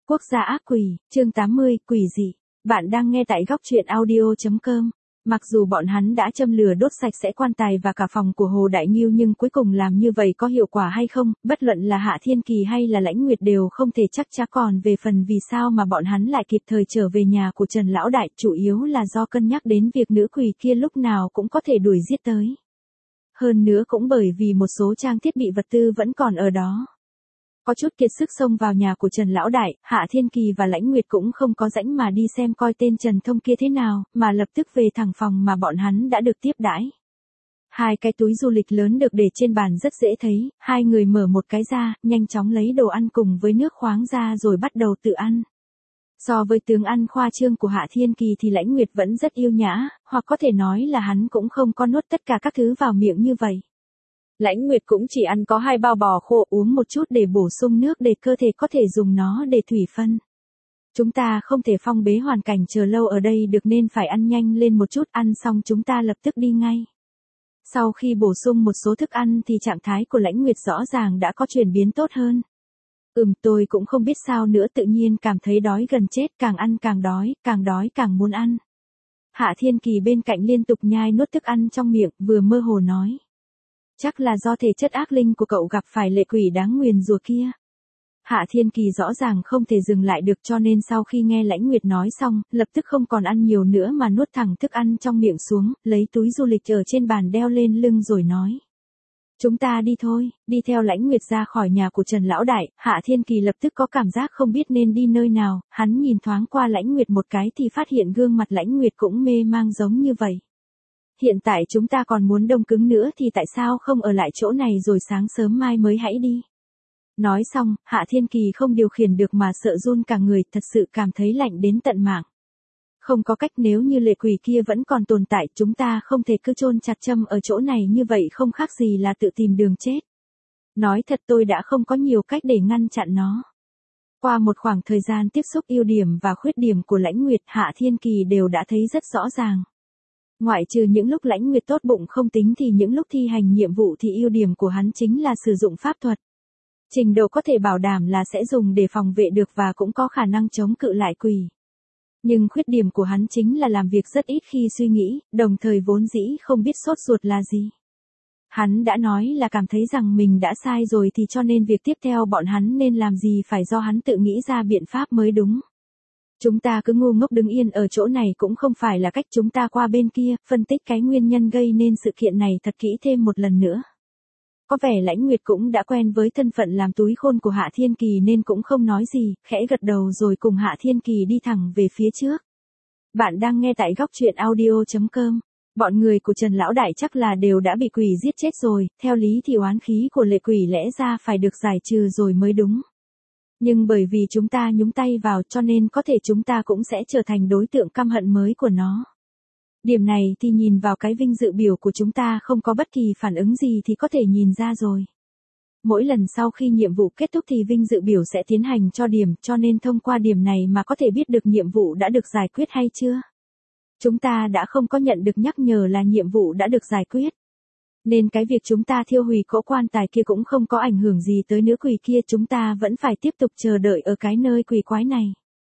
Quốc gia ác quỷ, chương 80, quỷ dị. Bạn đang nghe tại góc truyện audio.com. Mặc dù bọn hắn đã châm lửa đốt sạch sẽ quan tài và cả phòng của Hồ Đại Nhiêu nhưng cuối cùng làm như vậy có hiệu quả hay không, bất luận là Hạ Thiên Kỳ hay là Lãnh Nguyệt đều không thể chắc chắn. Còn về phần vì sao mà bọn hắn lại kịp thời trở về nhà của Trần Lão Đại, chủ yếu là do cân nhắc đến việc nữ quỷ kia lúc nào cũng có thể đuổi giết tới. Hơn nữa cũng bởi vì một số trang thiết bị vật tư vẫn còn ở đó. Có chút kiệt sức xông vào nhà của Trần Lão Đại, Hạ Thiên Kỳ và Lãnh Nguyệt cũng không có rảnh mà đi xem coi tên Trần Thông kia thế nào, mà lập tức về thẳng phòng mà bọn hắn đã được tiếp đãi. Hai cái túi du lịch lớn được để trên bàn rất dễ thấy, hai người mở một cái ra, nhanh chóng lấy đồ ăn cùng với nước khoáng ra rồi bắt đầu tự ăn. So với tướng ăn khoa trương của Hạ Thiên Kỳ thì Lãnh Nguyệt vẫn rất yêu nhã, hoặc có thể nói là hắn cũng không có nuốt tất cả các thứ vào miệng như vậy. Lãnh Nguyệt cũng chỉ ăn có 2 bao bò khô, uống một chút để bổ sung nước để cơ thể có thể dùng nó để thủy phân. Chúng ta không thể phong bế hoàn cảnh chờ lâu ở đây được nên phải ăn nhanh lên một chút, ăn xong chúng ta lập tức đi ngay. Sau khi bổ sung một số thức ăn thì trạng thái của Lãnh Nguyệt rõ ràng đã có chuyển biến tốt hơn. Tôi cũng không biết sao nữa, tự nhiên cảm thấy đói gần chết, càng ăn càng đói càng muốn ăn. Hạ Thiên Kỳ bên cạnh liên tục nhai nuốt thức ăn trong miệng, vừa mơ hồ nói. Chắc là do thể chất ác linh của cậu gặp phải lệ quỷ đáng nguyền rủa kia. Hạ Thiên Kỳ rõ ràng không thể dừng lại được cho nên sau khi nghe Lãnh Nguyệt nói xong, lập tức không còn ăn nhiều nữa mà nuốt thẳng thức ăn trong miệng xuống, lấy túi du lịch ở trên bàn đeo lên lưng rồi nói. Chúng ta đi thôi, đi theo Lãnh Nguyệt ra khỏi nhà của Trần Lão Đại, Hạ Thiên Kỳ lập tức có cảm giác không biết nên đi nơi nào, hắn nhìn thoáng qua Lãnh Nguyệt một cái thì phát hiện gương mặt Lãnh Nguyệt cũng mê mang giống như vậy. Hiện tại chúng ta còn muốn đông cứng nữa thì tại sao không ở lại chỗ này rồi sáng sớm mai mới hãy đi. Nói xong, Hạ Thiên Kỳ không điều khiển được mà sợ run cả người, thật sự cảm thấy lạnh đến tận mạng. Không có cách, nếu như lệ quỷ kia vẫn còn tồn tại chúng ta không thể cứ chôn chặt châm ở chỗ này như vậy, không khác gì là tự tìm đường chết. Nói thật tôi đã không có nhiều cách để ngăn chặn nó. Qua một khoảng thời gian tiếp xúc, ưu điểm và khuyết điểm của Lãnh Nguyệt, Hạ Thiên Kỳ đều đã thấy rất rõ ràng. Ngoại trừ những lúc Lãnh Nguyệt tốt bụng không tính thì những lúc thi hành nhiệm vụ thì ưu điểm của hắn chính là sử dụng pháp thuật. Trình độ có thể bảo đảm là sẽ dùng để phòng vệ được và cũng có khả năng chống cự lại quỷ. Nhưng khuyết điểm của hắn chính là làm việc rất ít khi suy nghĩ, đồng thời vốn dĩ không biết sốt ruột là gì. Hắn đã nói là cảm thấy rằng mình đã sai rồi thì cho nên việc tiếp theo bọn hắn nên làm gì phải do hắn tự nghĩ ra biện pháp mới đúng. Chúng ta cứ ngu ngốc đứng yên ở chỗ này cũng không phải là cách, chúng ta qua bên kia, phân tích cái nguyên nhân gây nên sự kiện này thật kỹ thêm một lần nữa. Có vẻ Lãnh Nguyệt cũng đã quen với thân phận làm túi khôn của Hạ Thiên Kỳ nên cũng không nói gì, khẽ gật đầu rồi cùng Hạ Thiên Kỳ đi thẳng về phía trước. Bạn đang nghe tại góc truyện audio.com. Bọn người của Trần Lão Đại chắc là đều đã bị quỷ giết chết rồi, theo lý thì oán khí của lệ quỷ lẽ ra phải được giải trừ rồi mới đúng. Nhưng bởi vì chúng ta nhúng tay vào cho nên có thể chúng ta cũng sẽ trở thành đối tượng căm hận mới của nó. Điểm này thì nhìn vào cái vinh dự biểu của chúng ta không có bất kỳ phản ứng gì thì có thể nhìn ra rồi. Mỗi lần sau khi nhiệm vụ kết thúc thì vinh dự biểu sẽ tiến hành cho điểm, cho nên thông qua điểm này mà có thể biết được nhiệm vụ đã được giải quyết hay chưa. Chúng ta đã không có nhận được nhắc nhở là nhiệm vụ đã được giải quyết. Nên cái việc chúng ta thiêu hủy cỗ quan tài kia cũng không có ảnh hưởng gì tới nữ quỷ kia, chúng ta vẫn phải tiếp tục chờ đợi ở cái nơi quỷ quái này.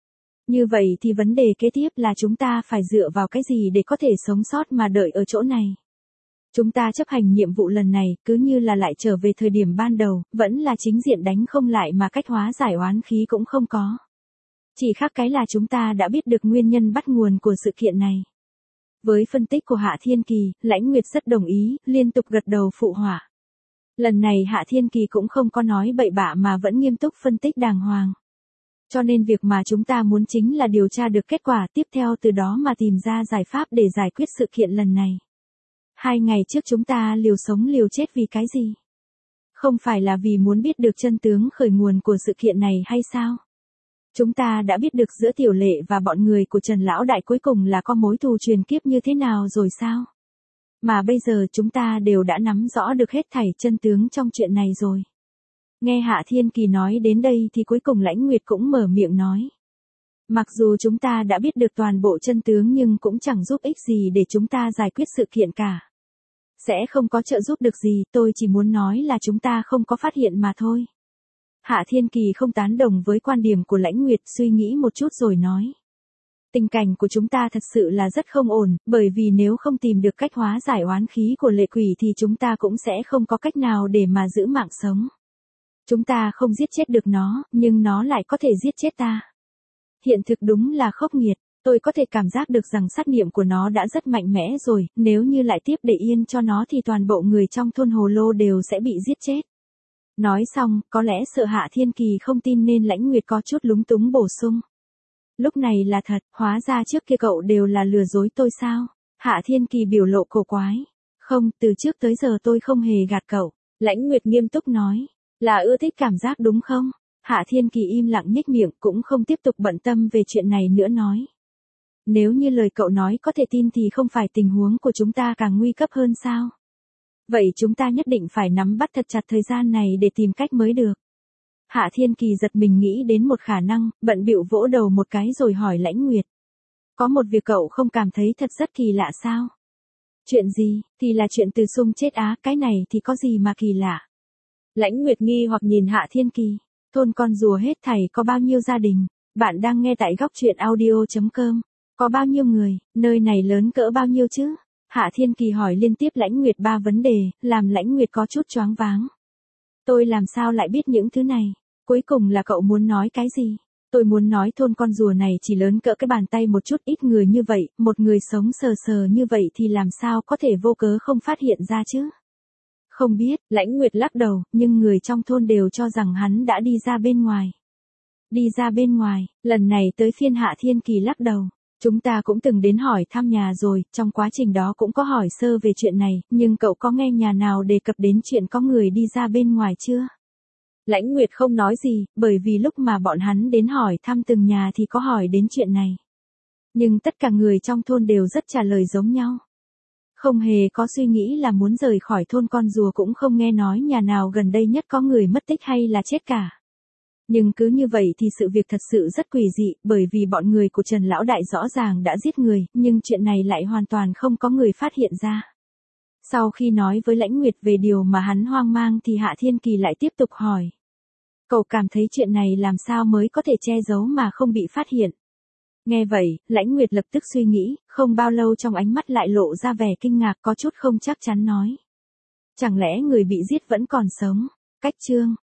Như vậy thì vấn đề kế tiếp là chúng ta phải dựa vào cái gì để có thể sống sót mà đợi ở chỗ này. Chúng ta chấp hành nhiệm vụ lần này cứ như là lại trở về thời điểm ban đầu, vẫn là chính diện đánh không lại mà cách hóa giải oán khí cũng không có. Chỉ khác cái là chúng ta đã biết được nguyên nhân bắt nguồn của sự kiện này. Với phân tích của Hạ Thiên Kỳ, Lãnh Nguyệt rất đồng ý, liên tục gật đầu phụ họa. Lần này Hạ Thiên Kỳ cũng không có nói bậy bạ mà vẫn nghiêm túc phân tích đàng hoàng. Cho nên việc mà chúng ta muốn chính là điều tra được kết quả tiếp theo, từ đó mà tìm ra giải pháp để giải quyết sự kiện lần này. 2 ngày trước chúng ta liều sống liều chết vì cái gì? Không phải là vì muốn biết được chân tướng khởi nguồn của sự kiện này hay sao? Chúng ta đã biết được giữa Tiểu Lệ và bọn người của Trần Lão Đại cuối cùng là có mối thù truyền kiếp như thế nào rồi sao? Mà bây giờ chúng ta đều đã nắm rõ được hết thảy chân tướng trong chuyện này rồi. Nghe Hạ Thiên Kỳ nói đến đây thì cuối cùng Lãnh Nguyệt cũng mở miệng nói. Mặc dù chúng ta đã biết được toàn bộ chân tướng nhưng cũng chẳng giúp ích gì để chúng ta giải quyết sự kiện cả. Sẽ không có trợ giúp được gì, tôi chỉ muốn nói là chúng ta không có phát hiện mà thôi. Hạ Thiên Kỳ không tán đồng với quan điểm của Lãnh Nguyệt, suy nghĩ một chút rồi nói. Tình cảnh của chúng ta thật sự là rất không ổn, bởi vì nếu không tìm được cách hóa giải oán khí của lệ quỷ thì chúng ta cũng sẽ không có cách nào để mà giữ mạng sống. Chúng ta không giết chết được nó, nhưng nó lại có thể giết chết ta. Hiện thực đúng là khốc nghiệt, tôi có thể cảm giác được rằng sát niệm của nó đã rất mạnh mẽ rồi, nếu như lại tiếp để yên cho nó thì toàn bộ người trong thôn Hồ Lô đều sẽ bị giết chết. Nói xong, có lẽ sợ Hạ Thiên Kỳ không tin nên Lãnh Nguyệt có chút lúng túng bổ sung. Lúc này là thật, hóa ra trước kia cậu đều là lừa dối tôi sao? Hạ Thiên Kỳ biểu lộ cổ quái. Không, từ trước tới giờ tôi không hề gạt cậu. Lãnh Nguyệt nghiêm túc nói. Là ưa thích cảm giác đúng không? Hạ Thiên Kỳ im lặng nhếch miệng, cũng không tiếp tục bận tâm về chuyện này nữa nói. Nếu như lời cậu nói có thể tin thì không phải tình huống của chúng ta càng nguy cấp hơn sao? Vậy chúng ta nhất định phải nắm bắt thật chặt thời gian này để tìm cách mới được. Hạ Thiên Kỳ giật mình nghĩ đến một khả năng, bận bịu vỗ đầu một cái rồi hỏi Lãnh Nguyệt. Có một việc cậu không cảm thấy thật rất kỳ lạ sao? Chuyện gì? Thì là chuyện Từ Sung chết á, cái này thì có gì mà kỳ lạ? Lãnh Nguyệt nghi hoặc nhìn Hạ Thiên Kỳ. Thôn con rùa hết thảy có bao nhiêu gia đình? Bạn đang nghe tại góc truyện audio.com. Có bao nhiêu người? Nơi này lớn cỡ bao nhiêu chứ? Hạ Thiên Kỳ hỏi liên tiếp Lãnh Nguyệt 3 vấn đề, làm Lãnh Nguyệt có chút choáng váng. Tôi làm sao lại biết những thứ này? Cuối cùng là cậu muốn nói cái gì? Tôi muốn nói thôn con rùa này chỉ lớn cỡ cái bàn tay một chút, ít người như vậy, một người sống sờ sờ như vậy thì làm sao có thể vô cớ không phát hiện ra chứ? Không biết, Lãnh Nguyệt lắc đầu, nhưng người trong thôn đều cho rằng hắn đã đi ra bên ngoài. Đi ra bên ngoài, lần này tới phiên Hạ Thiên Kỳ lắc đầu. Chúng ta cũng từng đến hỏi thăm nhà rồi, trong quá trình đó cũng có hỏi sơ về chuyện này, nhưng cậu có nghe nhà nào đề cập đến chuyện có người đi ra bên ngoài chưa? Lãnh Nguyệt không nói gì, bởi vì lúc mà bọn hắn đến hỏi thăm từng nhà thì có hỏi đến chuyện này. Nhưng tất cả người trong thôn đều rất trả lời giống nhau. Không hề có suy nghĩ là muốn rời khỏi thôn con rùa, cũng không nghe nói nhà nào gần đây nhất có người mất tích hay là chết cả. Nhưng cứ như vậy thì sự việc thật sự rất quỷ dị, bởi vì bọn người của Trần Lão Đại rõ ràng đã giết người, nhưng chuyện này lại hoàn toàn không có người phát hiện ra. Sau khi nói với Lãnh Nguyệt về điều mà hắn hoang mang thì Hạ Thiên Kỳ lại tiếp tục hỏi. Cậu cảm thấy chuyện này làm sao mới có thể che giấu mà không bị phát hiện? Nghe vậy, Lãnh Nguyệt lập tức suy nghĩ, không bao lâu trong ánh mắt lại lộ ra vẻ kinh ngạc, có chút không chắc chắn nói. Chẳng lẽ người bị giết vẫn còn sống? Cách chương